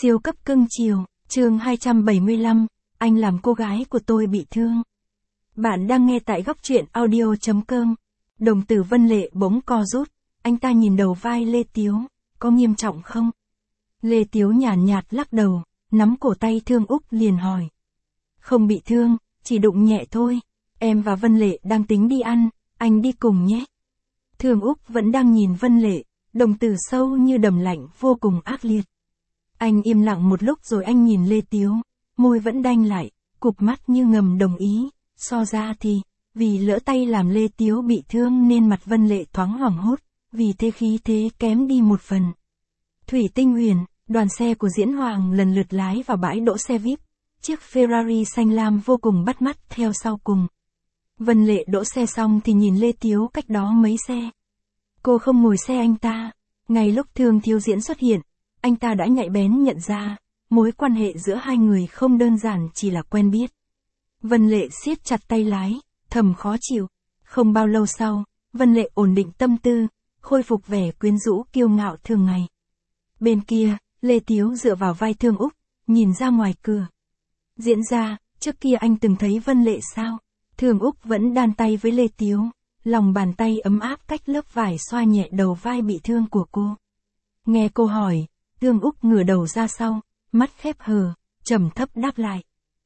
Siêu cấp cưng chiều, chương 275, anh làm cô gái của tôi bị thương. Bạn đang nghe tại góc truyện audio.com. Đồng tử Vân Lệ bỗng co rút, anh ta nhìn đầu vai Lê Tiếu, có nghiêm trọng không? Lê Tiếu nhàn nhạt lắc đầu, nắm cổ tay Thương Úc liền hỏi. Không bị thương, chỉ đụng nhẹ thôi, em và Vân Lệ đang tính đi ăn, anh đi cùng nhé. Thương Úc vẫn đang nhìn Vân Lệ, đồng tử sâu như đầm lạnh vô cùng ác liệt. Anh im lặng một lúc rồi anh nhìn Lê Tiếu, môi vẫn đanh lại, cụp mắt như ngầm đồng ý, so ra thì, vì lỡ tay làm Lê Tiếu bị thương nên mặt Vân Lệ thoáng hoảng hốt, vì thế khí thế kém đi một phần. Thủy Tinh Huyền, đoàn xe của Diễn Hoàng lần lượt lái vào bãi đỗ xe VIP, chiếc Ferrari xanh lam vô cùng bắt mắt theo sau cùng. Vân Lệ đỗ xe xong thì nhìn Lê Tiếu cách đó mấy xe. Cô không ngồi xe anh ta, ngay lúc Thương Thiếu Diễn xuất hiện, anh ta đã nhạy bén nhận ra, mối quan hệ giữa hai người không đơn giản chỉ là quen biết. Vân Lệ siết chặt tay lái, thầm khó chịu. Không bao lâu sau, Vân Lệ ổn định tâm tư, khôi phục vẻ quyến rũ kiêu ngạo thường ngày. Bên kia, Lê Tiếu dựa vào vai Thương Úc, nhìn ra ngoài cửa. Diễn ra, trước kia anh từng thấy Vân Lệ sao? Thương Úc vẫn đan tay với Lê Tiếu, lòng bàn tay ấm áp cách lớp vải xoa nhẹ đầu vai bị thương của cô. Nghe cô hỏi, Thương Úc ngửa đầu ra sau, mắt khép hờ, trầm thấp đáp lại.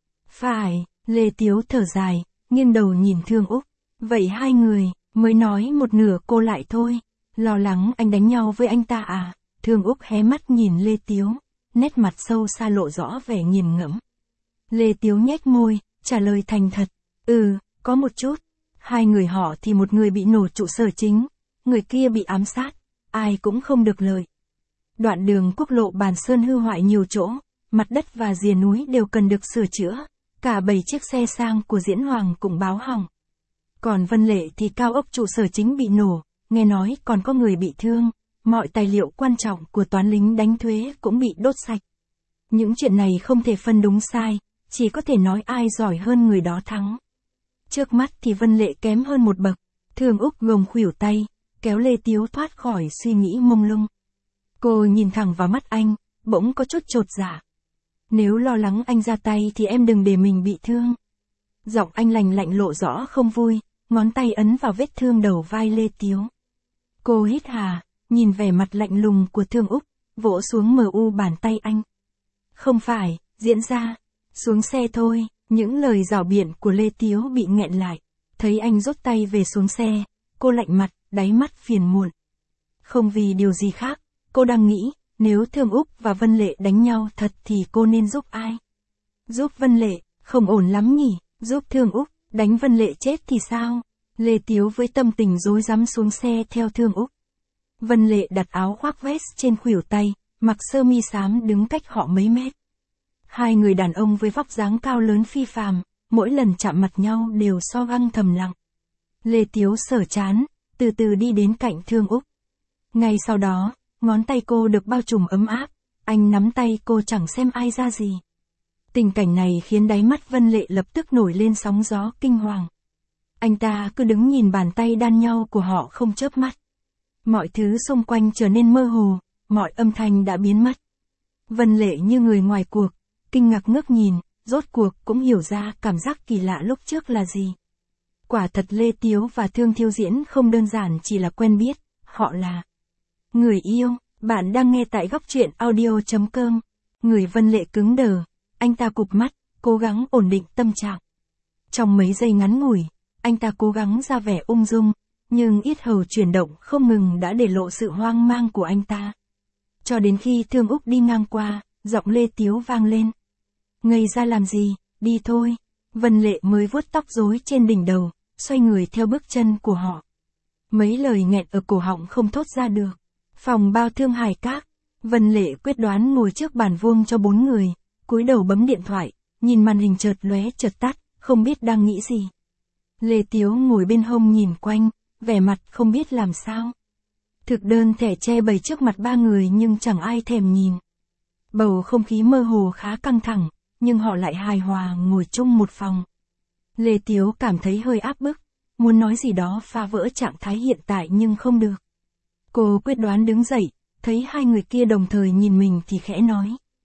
Phải, Lê Tiếu thở dài, nghiêng đầu nhìn Thương Úc. Vậy hai người, mới nói một nửa cô lại thôi. Lo lắng anh đánh nhau với anh ta à? Thương Úc hé mắt nhìn Lê Tiếu, nét mặt sâu xa lộ rõ vẻ nghiền ngẫm. Lê Tiếu nhếch môi, trả lời thành thật. Có một chút. Hai người họ thì một người bị nổ trụ sở chính, người kia bị ám sát, ai cũng không được lợi. Đoạn đường quốc lộ Bàn Sơn hư hoại nhiều chỗ, mặt đất và rìa núi đều cần được sửa chữa, cả 7 chiếc xe sang của Diễn Hoàng cũng báo hỏng. Còn Vân Lệ thì cao ốc trụ sở chính bị nổ, nghe nói còn có người bị thương, mọi tài liệu quan trọng của toán lính đánh thuế cũng bị đốt sạch. Những chuyện này không thể phân đúng sai, chỉ có thể nói ai giỏi hơn người đó thắng. Trước mắt thì Vân Lệ kém hơn một bậc, Thương Úc gồng khuỷu tay, kéo Lê Tiếu thoát khỏi suy nghĩ mông lung. Cô nhìn thẳng vào mắt anh, bỗng có chút chột dạ. Nếu lo lắng anh ra tay thì em đừng để mình bị thương. Giọng anh lành lạnh lộ rõ không vui, ngón tay ấn vào vết thương đầu vai Lê Tiếu. Cô hít hà, nhìn vẻ mặt lạnh lùng của Thương Úc, vỗ xuống bàn tay anh. Không phải, Diễn ra, xuống xe thôi. Những lời rảo biện của Lê Tiếu bị nghẹn lại, thấy anh rút tay về xuống xe, cô lạnh mặt, đáy mắt phiền muộn. Không vì điều gì khác, cô đang nghĩ, nếu Thương Úc và Vân Lệ đánh nhau thật thì cô nên giúp ai? Giúp Vân Lệ, không ổn lắm nhỉ, giúp Thương Úc, đánh Vân Lệ chết thì sao? Lê Tiếu với tâm tình rối rắm xuống xe theo Thương Úc. Vân Lệ đặt áo khoác vest trên khuỷu tay, mặc sơ mi xám đứng cách họ mấy mét. Hai người đàn ông với vóc dáng cao lớn phi phàm, mỗi lần chạm mặt nhau đều so găng thầm lặng. Lê Tiếu sờ chán, từ từ đi đến cạnh Thương Úc. Ngay sau đó, ngón tay cô được bao trùm ấm áp, anh nắm tay cô chẳng xem ai ra gì. Tình cảnh này khiến đáy mắt Vân Lệ lập tức nổi lên sóng gió kinh hoàng. Anh ta cứ đứng nhìn bàn tay đan nhau của họ không chớp mắt. Mọi thứ xung quanh trở nên mơ hồ, mọi âm thanh đã biến mất. Vân Lệ như người ngoài cuộc, kinh ngạc ngước nhìn, rốt cuộc cũng hiểu ra cảm giác kỳ lạ lúc trước là gì. Quả thật Lê Tiếu và Thương Thiếu Diễn không đơn giản chỉ là quen biết, họ là người yêu. Bạn đang nghe tại góc truyện audio.com. Người Vân Lệ cứng đờ, anh ta cụp mắt, cố gắng ổn định tâm trạng. Trong mấy giây ngắn ngủi, anh ta cố gắng ra vẻ ung dung, nhưng yết hầu chuyển động không ngừng đã để lộ sự hoang mang của anh ta. Cho đến khi Thương Úc đi ngang qua, giọng Lê Tiếu vang lên. Ngây ra làm gì, đi thôi. Vân Lệ mới vuốt tóc rối trên đỉnh đầu, xoay người theo bước chân của họ. Mấy lời nghẹn ở cổ họng không thốt ra được. Phòng bao Thương Hải Các, Vân Lệ quyết đoán ngồi trước bàn vuông cho 4 người, cúi đầu bấm điện thoại, nhìn màn hình chợt lóe chợt tắt, không biết đang nghĩ gì. Lê Tiếu ngồi bên hông nhìn quanh, vẻ mặt không biết làm sao. Thực đơn thẻ che bày trước mặt 3 người nhưng chẳng ai thèm nhìn. Bầu không khí mơ hồ khá căng thẳng, nhưng họ lại hài hòa ngồi chung một phòng. Lê Tiếu cảm thấy hơi áp bức, muốn nói gì đó phá vỡ trạng thái hiện tại nhưng không được. Cô quyết đoán đứng dậy, thấy hai người kia đồng thời nhìn mình thì khẽ nói.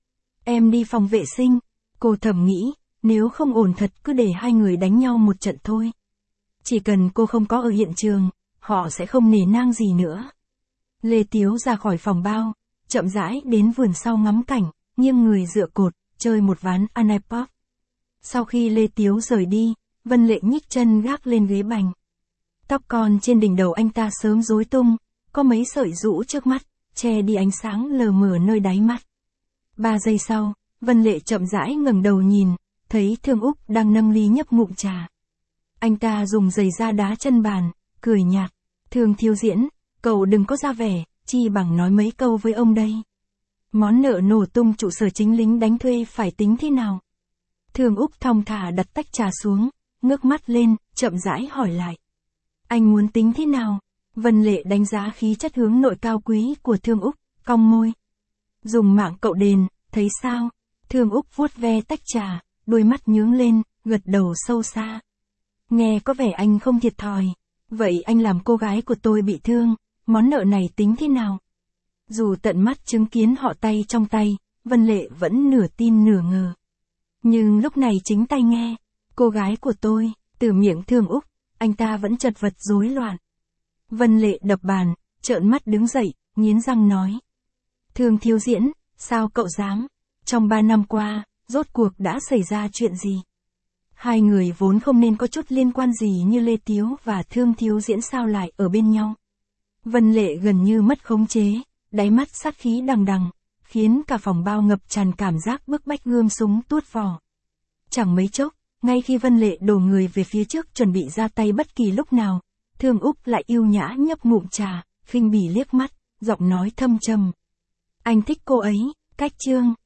Em đi phòng vệ sinh. Cô thầm nghĩ, nếu không ổn thật cứ để hai người đánh nhau một trận thôi. Chỉ cần cô không có ở hiện trường, họ sẽ không nể nang gì nữa. Lê Tiếu ra khỏi phòng bao, chậm rãi đến vườn sau ngắm cảnh, nghiêng người dựa cột, chơi một ván iPod. Sau khi Lê Tiếu rời đi, Vân Lệ nhích chân gác lên ghế bành. Tóc con trên đỉnh đầu anh ta sớm rối tung, có mấy sợi rũ trước mắt, che đi ánh sáng lờ mờ nơi đáy mắt. 3 giây sau, Vân Lệ chậm rãi ngẩng đầu nhìn, thấy Thương Úc đang nâng ly nhấp ngụm trà. Anh ta dùng giày da đá chân bàn, cười nhạt. Thương Thiếu Diễn, cậu đừng có ra vẻ, chi bằng nói mấy câu với ông đây. Món nợ nổ tung trụ sở chính lính đánh thuê phải tính thế nào? Thương Úc thong thả đặt tách trà xuống, ngước mắt lên, chậm rãi hỏi lại. Anh muốn tính thế nào? Vân Lệ đánh giá khí chất hướng nội cao quý của Thương Úc, cong môi. Dùng mạng cậu đền, thấy sao? Thương Úc vuốt ve tách trà, đôi mắt nhướng lên, gật đầu sâu xa. Nghe có vẻ anh không thiệt thòi. Vậy anh làm cô gái của tôi bị thương, món nợ này tính thế nào? Dù tận mắt chứng kiến họ tay trong tay, Vân Lệ vẫn nửa tin nửa ngờ. Nhưng lúc này chính tai nghe, cô gái của tôi, từ miệng Thương Úc, anh ta vẫn chật vật rối loạn. Vân Lệ đập bàn, trợn mắt đứng dậy, nghiến răng nói. Thương Thiếu Diễn, sao cậu dám? Trong 3 năm qua, rốt cuộc đã xảy ra chuyện gì? Hai người vốn không nên có chút liên quan gì như Lê Tiếu và Thương Thiếu Diễn sao lại ở bên nhau. Vân Lệ gần như mất khống chế, đáy mắt sát khí đằng đằng, khiến cả phòng bao ngập tràn cảm giác bức bách gươm súng tuốt vỏ. Chẳng mấy chốc, ngay khi Vân Lệ đổ người về phía trước chuẩn bị ra tay bất kỳ lúc nào, Thương Úc lại yêu nhã nhấp ngụm trà, khinh bỉ liếc mắt, giọng nói thâm trầm. Anh thích cô ấy, cách chương.